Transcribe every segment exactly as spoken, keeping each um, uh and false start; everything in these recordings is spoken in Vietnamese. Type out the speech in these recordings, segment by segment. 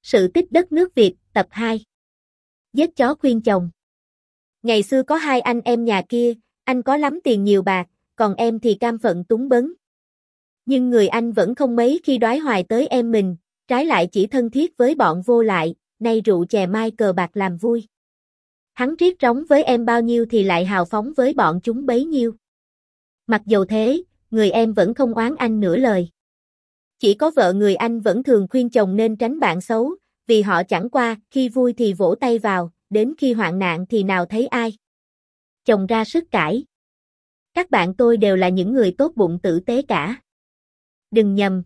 Sự tích đất nước Việt, tập hai. Giết chó khuyên chồng. Ngày xưa có hai anh em nhà kia, anh có lắm tiền nhiều bạc, còn em thì cam phận túng bấn. Nhưng người anh vẫn không mấy khi đoái hoài tới em mình, trái lại chỉ thân thiết với bọn vô lại, nay rượu chè mai cờ bạc làm vui. Hắn riết rống với em bao nhiêu thì lại hào phóng với bọn chúng bấy nhiêu. Mặc dầu thế, người em vẫn không oán anh nửa lời. Chỉ có vợ người anh vẫn thường khuyên chồng nên tránh bạn xấu, vì họ chẳng qua, khi vui thì vỗ tay vào, đến khi hoạn nạn thì nào thấy ai. Chồng ra sức cãi. Các bạn tôi đều là những người tốt bụng tử tế cả. Đừng nhầm.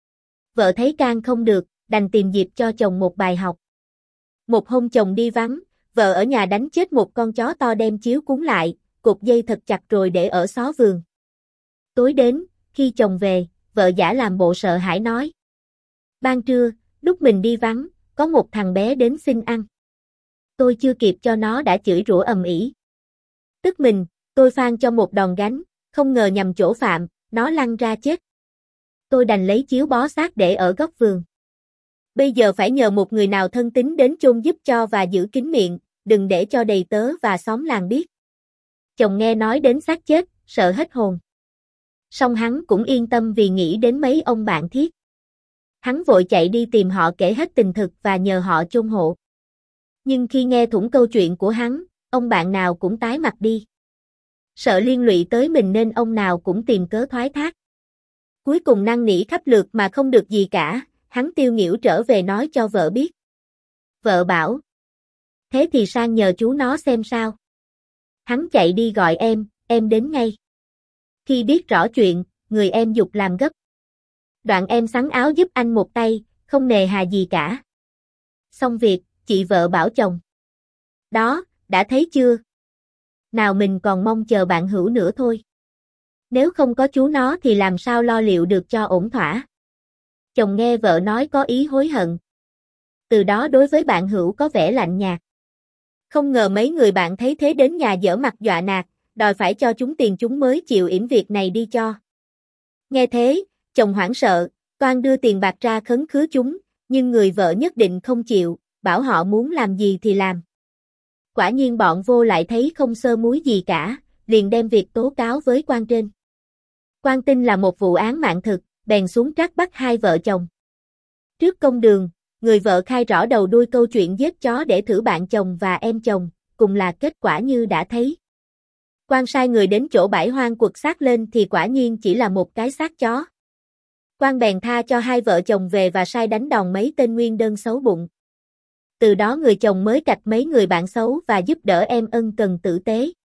Vợ thấy can không được, đành tìm dịp cho chồng một bài học. Một hôm chồng đi vắng, vợ ở nhà đánh chết một con chó to đem chiếu cúng lại, cột dây thật chặt rồi để ở xó vườn. Tối đến, khi chồng về, vợ giả làm bộ sợ hãi nói. Ban trưa, lúc mình đi vắng, có một thằng bé đến xin ăn. Tôi chưa kịp cho nó đã chửi rủa ầm ĩ. Tức mình, tôi phang cho một đòn gánh, không ngờ nhầm chỗ phạm, nó lăn ra chết. Tôi đành lấy chiếu bó xác để ở góc vườn. Bây giờ phải nhờ một người nào thân tín đến chôn giúp cho và giữ kín miệng, đừng để cho đầy tớ và xóm làng biết. Chồng nghe nói đến xác chết, sợ hết hồn. Song hắn cũng yên tâm vì nghĩ đến mấy ông bạn thiết. Hắn vội chạy đi tìm họ kể hết tình thực và nhờ họ chôn hộ. Nhưng khi nghe thủng câu chuyện của hắn, ông bạn nào cũng tái mặt đi. Sợ liên lụy tới mình nên ông nào cũng tìm cớ thoái thác. Cuối cùng năn nỉ khắp lượt mà không được gì cả, hắn tiêu nghỉu trở về nói cho vợ biết. Vợ bảo. Thế thì sang nhờ chú nó xem sao. Hắn chạy đi gọi em, em đến ngay. Khi biết rõ chuyện, người em giục làm gấp. Đoạn em xắn áo giúp anh một tay, không nề hà gì cả. Xong việc, chị vợ bảo chồng. Đó, đã thấy chưa? Nào mình còn mong chờ bạn hữu nữa thôi. Nếu không có chú nó thì làm sao lo liệu được cho ổn thỏa. Chồng nghe vợ nói có ý hối hận. Từ đó đối với bạn hữu có vẻ lạnh nhạt. Không ngờ mấy người bạn thấy thế đến nhà dở mặt dọa nạt, đòi phải cho chúng tiền chúng mới chịu yểm việc này đi cho. Nghe thế, chồng hoảng sợ, toan đưa tiền bạc ra khấn khứ chúng, nhưng người vợ nhất định không chịu, bảo họ muốn làm gì thì làm. Quả nhiên bọn vô lại thấy không sơ muối gì cả, liền đem việc tố cáo với quan trên. Quan tin là một vụ án mạng thực, bèn xuống trắc bắt hai vợ chồng. Trước công đường, người vợ khai rõ đầu đuôi câu chuyện giết chó để thử bạn chồng và em chồng, cùng là kết quả như đã thấy. Quan sai người đến chỗ bãi hoang quật xác lên thì quả nhiên chỉ là một cái xác chó. Quan bèn tha cho hai vợ chồng về và sai đánh đòn mấy tên nguyên đơn xấu bụng. Từ đó người chồng mới cạch mấy người bạn xấu và giúp đỡ em ân cần tử tế.